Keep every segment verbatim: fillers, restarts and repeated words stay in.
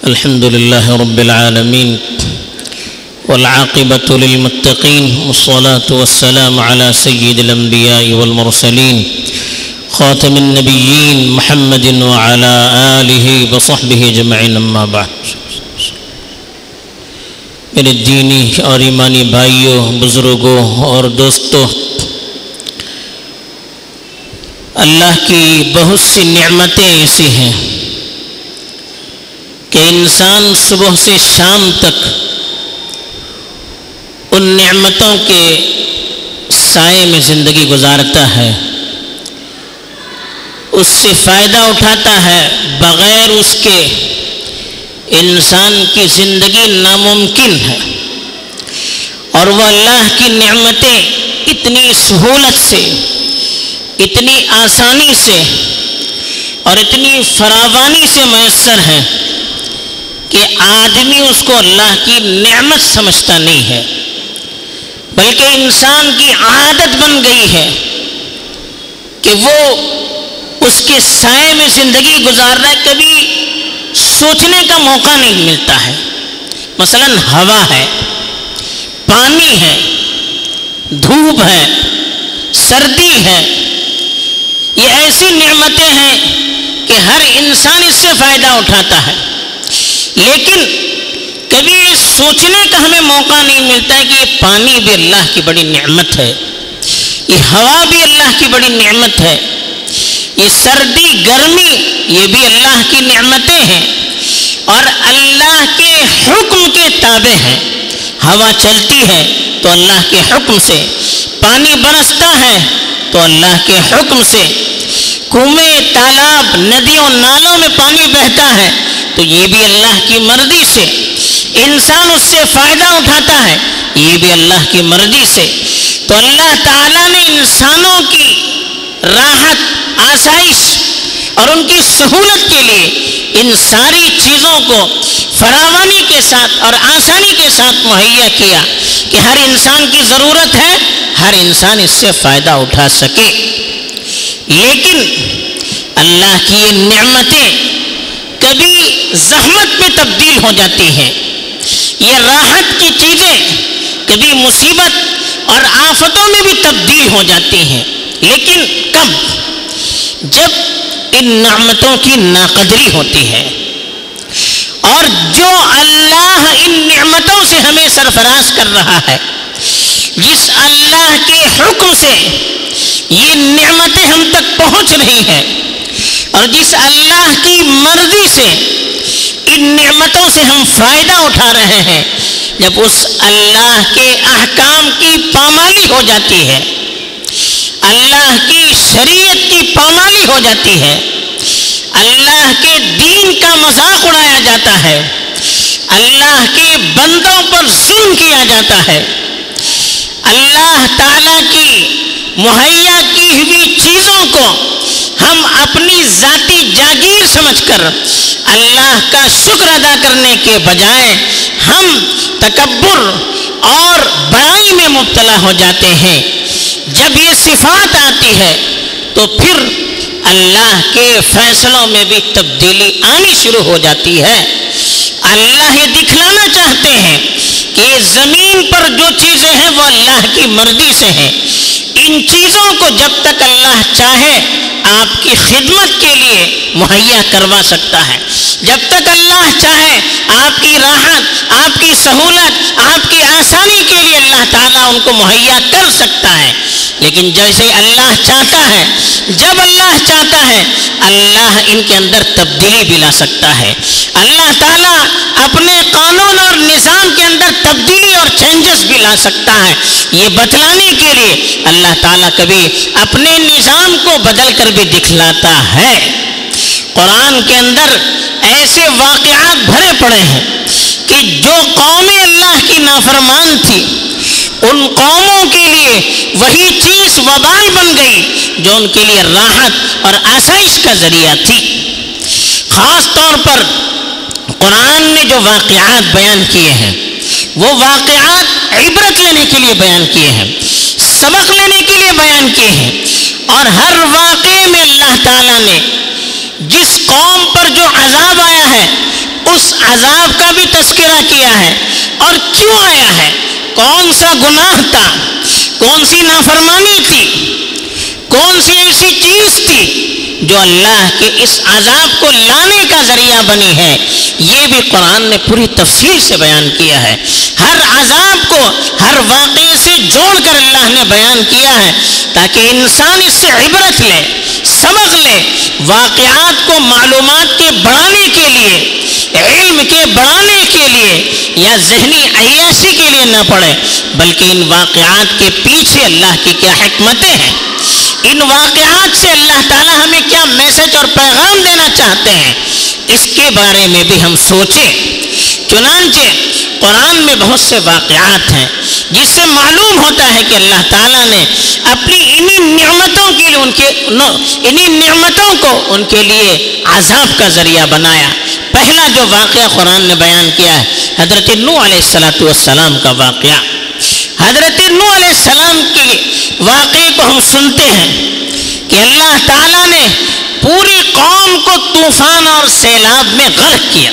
الحمد لله رب العالمين والعاقبة للمتقين والصلاة والسلام على سيد الأنبياء والمرسلين خاتم النبيين محمد وعلى آله وصحبه أجمعين أما بعد. میرے دینی اور ایمانی بھائیوں، بزرگوں اور دوستوں، اللہ کی بہت سی نعمتیں ایسی ہیں کہ انسان صبح سے شام تک ان نعمتوں کے سائے میں زندگی گزارتا ہے، اس سے فائدہ اٹھاتا ہے، بغیر اس کے انسان کی زندگی ناممکن ہے. اور وہ اللہ کی نعمتیں اتنی سہولت سے، اتنی آسانی سے اور اتنی فراوانی سے میسر ہیں کہ آدمی اس کو اللہ کی نعمت سمجھتا نہیں ہے، بلکہ انسان کی عادت بن گئی ہے کہ وہ اس کے سائے میں زندگی گزار رہا ہے، کبھی سوچنے کا موقع نہیں ملتا ہے. مثلا ہوا ہے، پانی ہے، دھوپ ہے، سردی ہے، یہ ایسی نعمتیں ہیں کہ ہر انسان اس سے فائدہ اٹھاتا ہے، لیکن کبھی یہ سوچنے کا ہمیں موقع نہیں ملتا ہے کہ یہ پانی بھی اللہ کی بڑی نعمت ہے، یہ ہوا بھی اللہ کی بڑی نعمت ہے، یہ سردی گرمی یہ بھی اللہ کی نعمتیں ہیں اور اللہ کے حکم کے تابع ہیں. ہوا چلتی ہے تو اللہ کے حکم سے، پانی برستا ہے تو اللہ کے حکم سے، کنویں، تالاب، ندیوں، نالوں میں پانی بہتا ہے تو یہ بھی اللہ کی مرضی سے. انسان اس سے فائدہ اٹھاتا ہے، یہ بھی اللہ کی مرضی سے. تو اللہ تعالیٰ نے انسانوں کی راحت، آسائش اور ان کی سہولت کے لیے ان ساری چیزوں کو فراوانی کے ساتھ اور آسانی کے ساتھ مہیا کیا کہ ہر انسان کی ضرورت ہے، ہر انسان اس سے فائدہ اٹھا سکے. لیکن اللہ کی یہ نعمتیں کبھی زحمت میں تبدیل ہو جاتی ہیں، یہ راحت کی چیزیں کبھی مصیبت اور آفتوں میں بھی تبدیل ہو جاتی ہیں. لیکن کب؟ جب ان نعمتوں کی ناقدری ہوتی ہے. اور جو اللہ ان نعمتوں سے ہمیں سرفراز کر رہا ہے، جس اللہ کے حکم سے یہ نعمتیں ہم تک پہنچ رہی ہیں اور جس اللہ کی مرضی سے ان نعمتوں سے ہم فائدہ اٹھا رہے ہیں، جب اس اللہ کے احکام کی پامالی ہو جاتی ہے، اللہ کی شریعت کی پامالی ہو جاتی ہے، اللہ کے دین کا مذاق اڑایا جاتا ہے، اللہ کے بندوں پر ظلم کیا جاتا ہے، اللہ تعالیٰ کی مہیا کی ہوئی چیزوں کو ہم اپنی ذاتی جاگیر سمجھ کر اللہ کا شکر ادا کرنے کے بجائے ہم تکبر اور بڑائی میں مبتلا ہو جاتے ہیں. جب یہ صفات آتی ہے تو پھر اللہ کے فیصلوں میں بھی تبدیلی آنی شروع ہو جاتی ہے. اللہ یہ دکھلانا چاہتے ہیں کہ زمین پر جو چیزیں ہیں وہ اللہ کی مرضی سے ہیں. ان چیزوں کو جب تک اللہ چاہے آپ کی خدمت کے لیے مہیا کروا سکتا ہے، جب تک اللہ چاہے آپ کی راحت، آپ کی سہولت، آپ کی آسانی کے لیے اللہ تعالیٰ ان کو مہیا کر سکتا ہے. لیکن جیسے اللہ چاہتا ہے، جب اللہ چاہتا ہے، اللہ ان کے اندر تبدیلی بھی لا سکتا ہے. اللہ تعالیٰ اپنے قانون اور نظام کے اندر تبدیلی اور چینجز بھی لا سکتا ہے. یہ بتلانے کے لیے اللہ تعالیٰ کبھی اپنے نظام کو بدل کر بھی دکھلاتا ہے. قرآن کے اندر ایسے واقعات بھرے پڑے ہیں کہ جو قومیں اللہ کی نافرمان تھی، ان قوموں کے لیے وہی چیز وبال بن گئی جو ان کے لیے راحت اور آسائش کا ذریعہ تھی. خاص طور پر قرآن نے جو واقعات بیان کیے ہیں وہ واقعات عبرت لینے کے لیے بیان کیے ہیں، سبق لینے کے لیے بیان کیے ہیں. اور ہر واقعے میں اللہ تعالیٰ نے جس قوم پر جو عذاب آیا ہے اس عذاب کا بھی تذکرہ کیا ہے، اور کیوں آیا ہے، کون سا گناہ تھا، کون سی نافرمانی تھی، کون سی ایسی چیز تھی جو اللہ کے اس عذاب کو لانے کا ذریعہ بنی ہے، یہ بھی قرآن نے پوری تفصیل سے بیان کیا ہے۔ ہر عذاب کو ہر واقعے سے جوڑ کر اللہ نے بیان کیا ہے تاکہ انسان اس سے عبرت لے، سبق لے، واقعات کو معلومات کے بڑھانے کے لیے، علم کے بڑھانے کے لیے یا ذہنی عیاشی کے لیے نہ پڑے، بلکہ ان واقعات کے پیچھے اللہ کی کیا حکمتیں ہیں، ان واقعات سے اللہ تعالیٰ ہمیں کیا میسج اور پیغام دینا چاہتے ہیں، اس کے بارے میں بھی ہم سوچیں۔ چنانچہ قرآن میں بہت سے واقعات ہیں جس سے معلوم ہوتا ہے کہ اللہ تعالیٰ نے اپنی انہی نعمتوں کے لیے ان کے انہی نعمتوں کو ان کے لیے عذاب کا ذریعہ بنایا۔ پہلا جو واقعہ قرآن نے بیان کیا ہے حضرت نوح علیہ الصلوۃ والسلام کا واقعہ۔ حضرت نوح علیہ السلام کے واقعے کو ہم سنتے ہیں کہ اللہ تعالیٰ نے پوری قوم کو طوفان اور سیلاب میں غرق کیا۔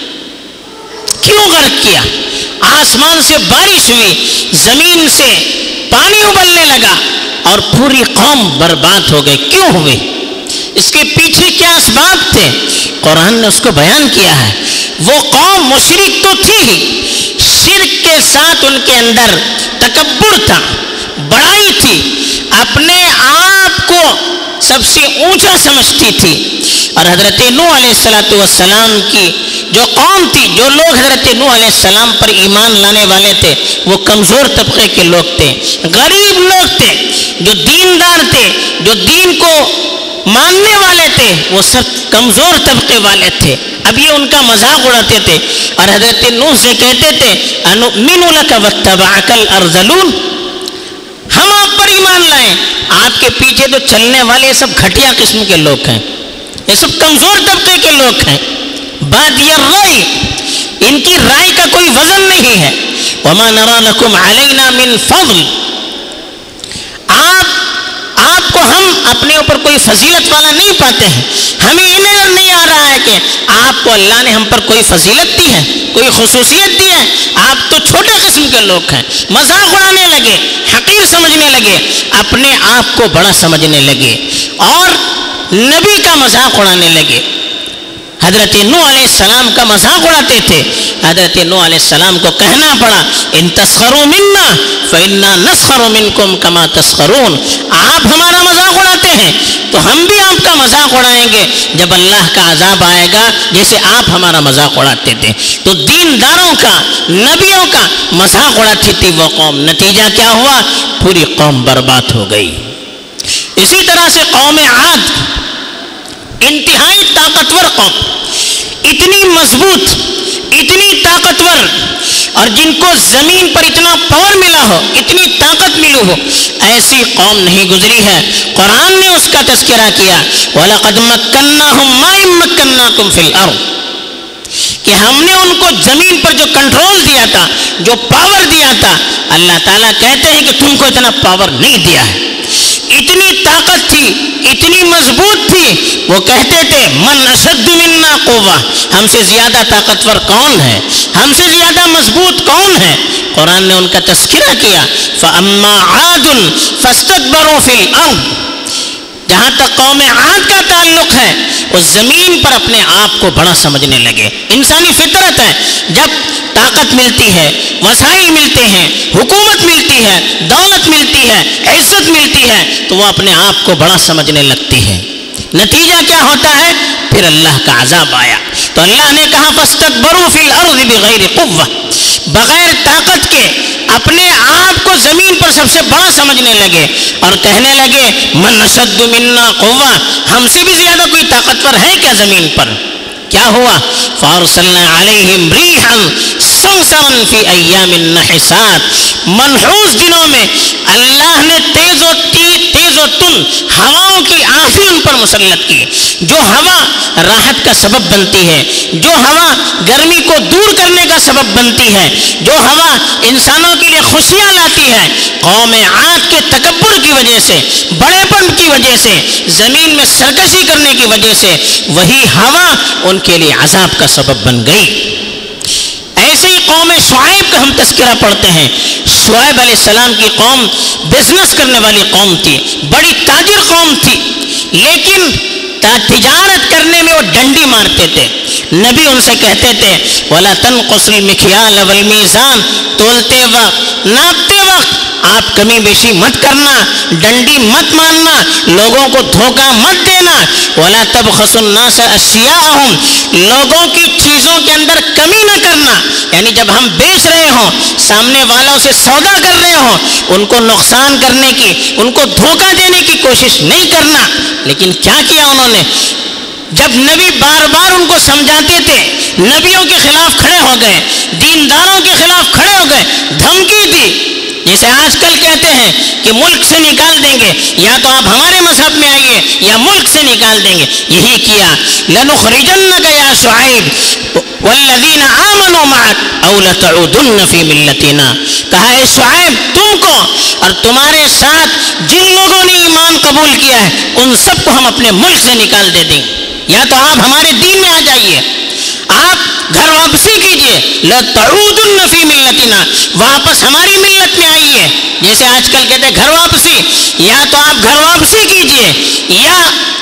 کیوں غرق کیا؟ آسمان سے بارش ہوئی، زمین سے پانی ابلنے لگا اور پوری قوم برباد ہو گئی۔ کیوں ہوئے؟ اس کے پیچھے کیا اسباب تھے؟ قرآن نے اس کو بیان کیا ہے۔ وہ قوم مشرک تو تھی ہی، شرک کے ساتھ ان کے اندر تکبر تھا، بڑائی تھی، اپنے آپ کو سب سے اونچا سمجھتی تھی۔ اور حضرت نوح علیہ الصلوۃ والسلام کی جو قوم تھی، جو لوگ حضرت نوح علیہ السلام پر ایمان لانے والے تھے، وہ کمزور طبقے کے لوگ تھے، غریب لوگ تھے، جو دیندار تھے، جو دین کو ماننے والے تھے، وہ سب کمزور طبقے والے تھے۔ اب یہ ان کا مذاق اڑاتے تھے اور حضرت نوح سے کہتے تھے اَنُؤْمِنُ لَكَ وَاتَّبَعَكَ الْأَرْذَلُونَ، ہم آپ پر ایمان لائیں، آپ کے پیچھے تو چلنے والے سب گھٹیا قسم کے لوگ ہیں، یہ سب کمزور طبقے کے لوگ ہیں، بادی الرأی، ان کی رائے کا کوئی وزن نہیں ہے۔ وَمَا نَرَى لَكُمْ عَلَيْنَا مِن فَضْلٍ، آپ آپ کو ہم اپنے اوپر کوئی فضیلت والا نہیں پاتے ہیں، ہمیں یہ نظر نہیں آ رہا ہے کہ آپ کو اللہ نے ہم پر کوئی فضیلت دی ہے، کوئی خصوصیت دی ہے، آپ تو چھوٹے قسم کے لوگ ہیں۔ مذاق اڑانے لگے، حقیر سمجھنے لگے، اپنے آپ کو بڑا سمجھنے لگے اور نبی کا مذاق اڑانے لگے۔ حضرت نوح علیہ السلام کا مذاق اڑاتے تھے۔ حضرت نوح علیہ السلام کو کہنا پڑا ان تسخروا منا فإنا نسخر منکم کما تسخرون، آپ ہمارا مذاق اڑاتے ہیں تو ہم بھی آپ کا مذاق اڑائیں گے جب اللہ کا عذاب آئے گا، جیسے آپ ہمارا مذاق اڑاتے تھے۔ تو دینداروں کا، نبیوں کا مذاق اڑاتی تھی وہ قوم، نتیجہ کیا ہوا؟ پوری قوم برباد ہو گئی۔ اسی طرح سے قوم عاد، انتہائی طاقتور قوم، اتنی مضبوط، اتنی طاقتور، اور جن کو زمین پر اتنا پاور ملا ہو، اتنی طاقت ملی ہو، ایسی قوم نہیں گزری ہے۔ قرآن نے اس کا تذکرہ کیا وَلَقَدْ مَكَّنَّاهُمْ مَا إِن مَكَّنَّاكُمْ فِي الْأَرْضِ، کہ ہم نے ان کو زمین پر جو کنٹرول دیا تھا، جو پاور دیا تھا، اللہ تعالیٰ کہتے ہیں کہ تم کو اتنا پاور نہیں دیا ہے۔ اتنی طاقت تھی، اتنی مضبوط تھی، وہ کہتے تھے من اشد منا قوہ، ہم سے زیادہ طاقتور کون ہے، ہم سے زیادہ مضبوط کون ہے؟ قرآن نے ان کا تذکرہ کیا فَأَمَّا عَادٌ فَاسْتَكْبَرُوا فِي الْأَرْضِ، جہاں تک قوم عاد کا تعلق ہے، وہ زمین پر اپنے آپ کو بڑا سمجھنے لگے۔ انسانی فطرت ہے، جب طاقت ملتی ہے، وسائل ملتے ہیں، حکومت ملتی ہے، دولت ملتی ہے، عزت ملتی ہے، تو وہ اپنے آپ کو بڑا سمجھنے لگتی ہے۔ نتیجہ کیا ہوتا ہے؟ پھر اللہ کا عذاب آیا تو اللہ نے کہا فَاسْتَكْبَرُوا فِي الْأَرْضِ بِغَيْرِ قُوَّةٍ، بغیر طاقت کے اپنے آپ کو زمین پر سب سے بڑا سمجھنے لگے اور کہنے لگے من اشد منا قوہ، ہم سے بھی زیادہ کوئی طاقتور ہے کیا زمین پر؟ کیا ہوا؟ فَأَرْسَلْنَا عَلَيْهِمْ رِيحًا صَرْصَرًا فِي أَيَّامٍ نَحِسَاتٍ، منحوس دنوں میں اللہ نے تیز و تیز و تن ہواؤں کی آندھی ان پر مسلط کی، جو ہوا راحت کا سبب بنتی ہے، جو ہوا گرمی کو دور کرنے کا سبب بنتی ہے، جو ہوا انسانوں کے لیے خوشیاں لاتی ہے، قوم عاد کے تکبر کی وجہ سے، بڑے پن کی وجہ سے، زمین میں سرکشی کرنے کی وجہ سے وہی ہوا ان کے لیے عذاب کا سبب بن گئی۔ ایسے ہی قوم شعیب کا ہم تذکرہ پڑھتے ہیں۔ شعیب علیہ السلام کی قوم بزنس کرنے والی قوم تھی، بڑی تاجر قوم تھی، لیکن تجارت کرنے میں وہ ڈنڈی مارتے تھے۔ نبی ان سے کہتے تھے وَلَا تَنْقُصُ الْمِكْيَالَ وَالْمِيزَانَ، تولتے وقت، ناپتے وقت آپ کمی بیشی مت کرنا، ڈنڈی مت مارنا، لوگوں کو دھوکہ مت دینا۔ وَلَا تَبْخَسُ النَّاسَ أَشْيَاءَهُمْ، لوگوں کی چیزوں کے اندر کمی نہ کرنا، یعنی جب ہم بیچ رہے ہوں، سامنے والوں سے سودا کر رہے ہوں، ان کو نقصان کرنے کی، ان کو دھوکہ دینے کی کوشش نہیں کرنا۔ لیکن کیا کیا انہوں نے؟ جب نبی بار بار ان کو سمجھاتے تھے، نبیوں کے خلاف کھڑے ہو گئے، دینداروں کے خلاف کھڑے ہو گئے، دھمکی دی۔ جیسے آج کل کہتے ہیں کہ ملک سے نکال دیں گے، یا تو آپ ہمارے مذہب میں آئیے یا ملک سے نکال دیں گے۔ یہی کیا، لَنُخْرِجَنَّكَ يَا شُعَيْبُ وَالَّذِينَ آمَنُوا مَعَكَ أَوْ لَتَعُودُنَّ فِي مِلَّتِنَا، کہا اے شعیب تم کو اور تمہارے ساتھ جن لوگوں نے ایمان قبول کیا ہے ان سب کو ہم اپنے ملک سے نکال دے دیں، یا تو آپ ہمارے دین میں آ جائیے، آپ گھر واپسی کیجئے، لَتَعُودُنَّ فِي مِلَّتِنَا، واپس ہماری ملت میں آئیے۔ جیسے آج کل کہتے ہیں گھر واپسی، یا تو آپ گھر واپسی کیجئے یا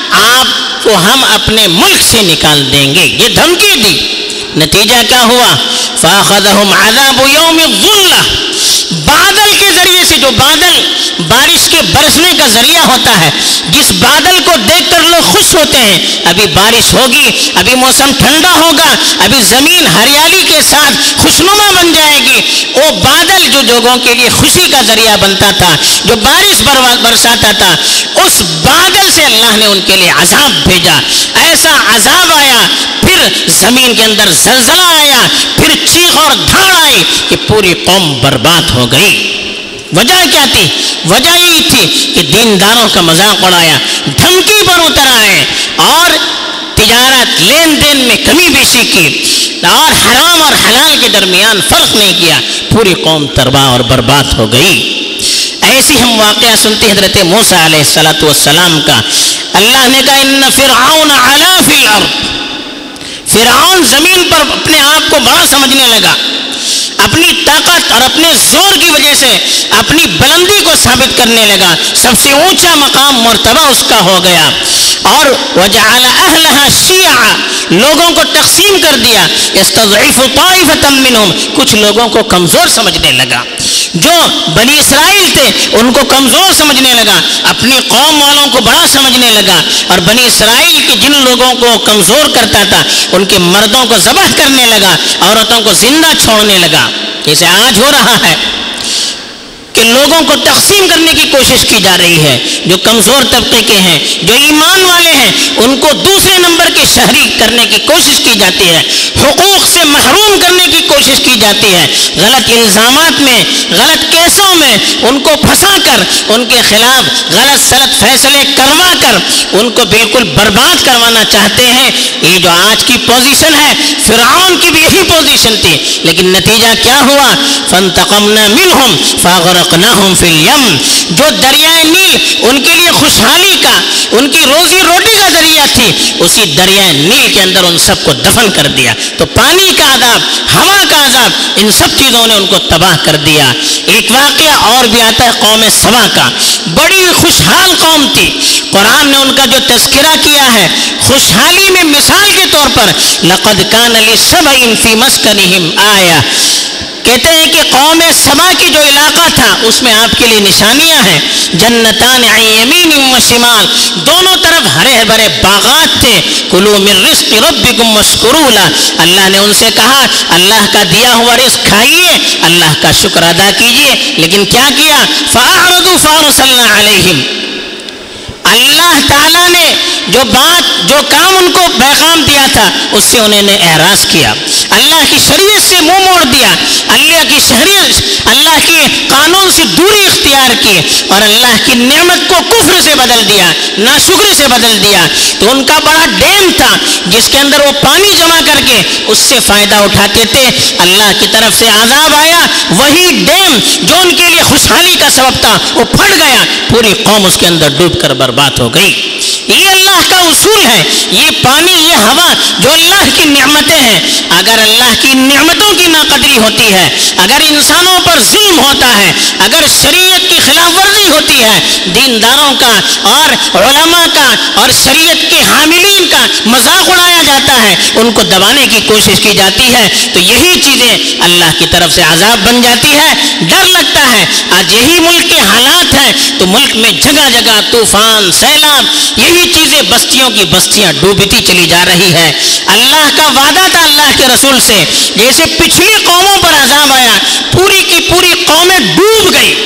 آپ کو ہم اپنے ملک سے نکال دیں گے۔ یہ دھمکی دی۔ نتیجہ کیا ہوا؟ فَأَخَذَهُمْ عَذَابُ يَوْمِ الظُّلَّةِ، بادل کے ذریعے سے، جو بادل بارش کے برسنے کا ذریعہ ہوتا ہے، جس بادل کو دیکھ کر لوگ خوش ہوتے ہیں، ابھی بارش ہوگی، ابھی موسم ٹھنڈا ہوگا، ابھی زمین ہریالی کے ساتھ خوشنما بن جائے گی، وہ بادل جو لوگوں کے لیے خوشی کا ذریعہ بنتا تھا، جو بارش برساتا تھا، اس بادل سے اللہ نے ان کے لیے عذاب بھیجا۔ ایسا عذاب آیا، پھر زمین کے اندر زلزلہ آیا، پھر چیخ اور دھاڑ آئی کہ پوری قوم برباد ہو گئی۔ وجہ کیا تھی؟ وجہ یہی تھی کہ دینداروں کا مذاق اڑایا، دھمکی پر اتر آئے، اور تجارت لین دین میں کمی بیشی کی، اور حرام اور حلال کے درمیان فرق نہیں کیا، پوری قوم تباہ اور برباد ہو گئی۔ ایسی ہم واقعہ سنتے حضرت موسیٰ علیہ الصلوۃ والسلام کا۔ اللہ نے کہا ان فرعون علا فی الارض، فرعون زمین پر اپنے آپ کو بڑا سمجھنے لگا، اپنی طاقت اور اپنے زور کی وجہ سے اپنی بلندی کو ثابت کرنے لگا، سب سے اونچا مقام مرتبہ اس کا ہو گیا، اور وجعل اہلها شیعا، لوگوں کو تقسیم کر دیا، یستضعف طائفۃ منہم، کچھ لوگوں کو کمزور سمجھنے لگا، جو بنی اسرائیل تھے ان کو کمزور سمجھنے لگا، اپنی قوم والوں کو بڑا سمجھنے لگا، اور بنی اسرائیل کے جن لوگوں کو کمزور کرتا تھا ان کے مردوں کو ذبح کرنے لگا، عورتوں کو زندہ چھوڑنے لگا۔ جیسے آج ہو رہا ہے کہ لوگوں کو تقسیم کرنے کی کوشش کی جا رہی ہے، جو کمزور طبقے کے ہیں، جو ایمان والے ہیں، ان کو دوسرے نمبر کے شہری کرنے کی کوشش کی جاتی ہے، حقوق سے محروم کرنے کی کوشش کی جاتی ہے، غلط الزامات میں، غلط کیسوں میں ان کو پھنسا کر، ان کے خلاف غلط سلط فیصلے کروا کر ان کو بالکل برباد کروانا چاہتے ہیں۔ یہ جو آج کی پوزیشن ہے، فرعون کی بھی یہی پوزیشن تھی، لیکن نتیجہ کیا ہوا؟ فانتقمنا منہم فاغرقناہم فی الیم، جو دریائے نیل ان کے لیے خوشحالی کا، ان کی روزی روٹی کا ذریعہ تھی، اسی دریائے نیل کے اندر ان سب کو دفن کر دیا۔ تو پانی کا عذاب، ہوا کا عذاب، ان سب چیزوں نے ان کو تباہ کر دیا۔ ایک واقعہ اور بھی آتا ہے قوم سبا کا، بڑی خوشحال قوم تھی، قرآن نے ان کا جو تذکرہ کیا ہے خوشحالی میں مثال کے طور پر، لقد کان لسبع فی مسکنہم آیہ، کہتے ہیں کہ قوم سبا کی جو علاقہ تھا اس میں آپ کے لیے نشانیاں ہیں، جنتان عن یمین و شمال، دونوں طرف ہرے بھرے باغات تھے، کلوا من رزق ربکم واشکروا لہ، اللہ نے ان سے کہا اللہ کا دیا ہوا رزق کھائیے، اللہ کا شکر ادا کیجئے، لیکن کیا کیا؟ فاعرضوا فارسلنا علیہم، اللہ تعالیٰ نے جو بات، جو کام ان کو پیغام دیا تھا اس سے انہوں نے اعراض کیا، اللہ کی شریعت سے منہ موڑ دیا، اللہ کی شریعت اللہ کے قانون سے دوری اختیار کی اور اللہ کی نعمت کو کفر سے بدل دیا، ناشکری سے بدل دیا، تو ان کا بڑا ڈیم تھا جس کے اندر وہ پانی جمع کر کے اس سے فائدہ اٹھاتے تھے، اللہ کی طرف سے عذاب آیا، وہی ڈیم جو ان کے لیے خوشحالی کا سبب تھا وہ پھٹ گیا، پوری قوم اس کے اندر ڈوب کر برباد ہو گئی۔ یہ اللہ کا اصول ہے، یہ پانی یہ ہوا جو اللہ کی نعمتیں ہیں، اگر اللہ کی نعمتوں کی ناقدری ہوتی ہے، اگر انسانوں پر ظلم ہوتا ہے، اگر شریعت کی خلاف ورزی ہوتی ہے، دینداروں کا اور علماء کا اور شریعت کے حاملین کا مذاق اڑایا جاتا ہے، ان کو دبانے کی کوشش کی جاتی ہے، تو یہی چیزیں اللہ کی طرف سے عذاب بن جاتی ہے۔ ڈر لگتا ہے، آج یہی ملک کے حالات ہیں، تو ملک میں جگہ جگہ طوفان، سیلاب، یہی چیزیں بستیوں کی بستیاں ڈوبتی چلی جا رہی ہے۔ اللہ کا وعدہ تھا اللہ کے رسول سے، جیسے پچھلی قوموں پر عذاب آیا، پوری کی پوری قومیں ڈوب گئی،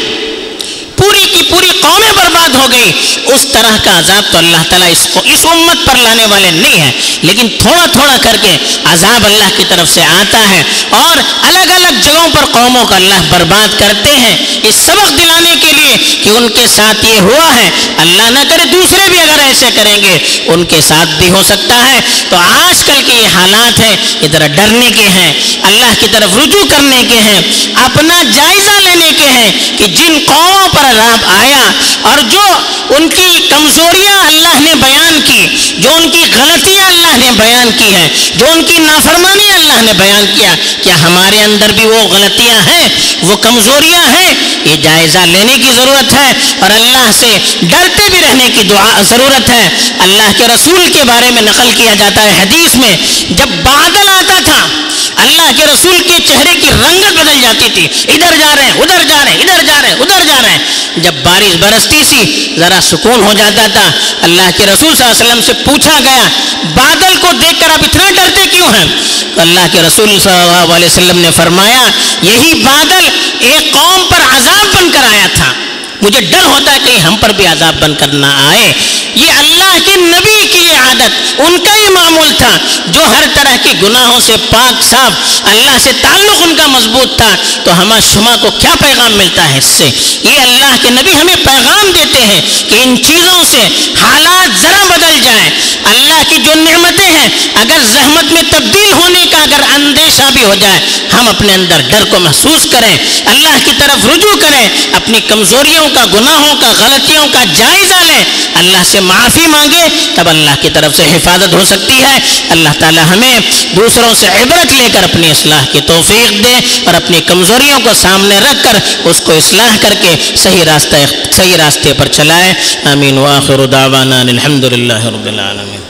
پوری کی پوری قومیں برباد ہو گئی، اس طرح کا عذاب تو اللہ تعالیٰ اس کو اس امت پر لانے والے نہیں ہیں، لیکن تھوڑا تھوڑا کر کے عذاب اللہ کی طرف سے آتا ہے اور الگ الگ جگہوں پر قوموں کا اللہ برباد کرتے ہیں، اس سبق دلانے کے لیے کہ ان کے ساتھ یہ ہوا ہے، اللہ نہ کرے دوسرے بھی اگر ایسے کریں گے ان کے ساتھ بھی ہو سکتا ہے۔ تو آج کل کے یہ حالات ہیں، یہ ذرا ڈرنے کے ہیں، اللہ کی طرف رجوع کرنے کے ہیں، اپنا جائزہ لینے کے ہیں کہ جن قوموں پر عذاب آیا اور جو ان کی کمزوریاں اللہ نے بیان کی، جو ان کی غلطیاں اللہ نے بیان کی ہیں، جو ان کی نافرمانی اللہ نے بیان کیا، کیا ہمارے اندر بھی وہ غلطیاں ہیں، وہ کمزوریاں ہیں؟ یہ جائزہ لینے کی ضرورت ہے اور اللہ سے ڈرتے بھی رہنے کی دعا ضرورت ہے۔ اللہ کے رسول کے بارے میں نقل کیا جاتا ہے حدیث میں، جب بادل آتا تھا اللہ کے رسول کے چہرے کی رنگت بدل جاتی تھی، ادھر جا رہے ہیں ادھر جا رہے ہیں ادھر جا رہے ہیں ادھر جا رہے ہیں۔ جب بارش برستی سی ذرا سکون ہو جاتا تھا۔ اللہ کے رسول صلی اللہ علیہ وسلم سے پوچھا گیا بادل کو دیکھ کر آپ اتنا ڈرتے کیوں ہیں؟ تو اللہ کے رسول صلی اللہ علیہ وسلم نے فرمایا یہی بادل ایک قوم پر عذاب بن کر آیا تھا، مجھے ڈر ہوتا ہے کہ ہم پر بھی عذاب بن کر نہ آئے۔ یہ اللہ کے نبی کی یہ عادت، ان کا یہ معمول تھا، جو ہر طرح کے گناہوں سے پاک صاف، اللہ سے تعلق ان کا مضبوط تھا۔ تو ہمیں شما کو کیا پیغام ملتا ہے اس سے؟ یہ اللہ کے نبی ہمیں پیغام دیتے ہیں کہ ان چیزوں سے حالات ذرا بدل جائیں، اللہ کی جو نعمتیں ہیں اگر زحمت میں تبدیل ہونے کا اگر اندیشہ بھی ہو جائے، ہم اپنے اندر ڈر کو محسوس کریں، اللہ کی طرف رجوع کریں، اپنی کمزوریوں کا، گناہوں کا، غلطیوں کا جائزہ لیں، اللہ سے معافی مانگے، تب اللہ کی طرف سے حفاظت ہو سکتی ہے۔ اللہ تعالی ہمیں دوسروں سے عبرت لے کر اپنی اصلاح کی توفیق دے اور اپنی کمزوریوں کو سامنے رکھ کر اس کو اصلاح کر کے صحیح راستہ صحیح راستے پر چلائے۔ آمین۔ وآخر دعوانا الحمد للہ رب العالمین۔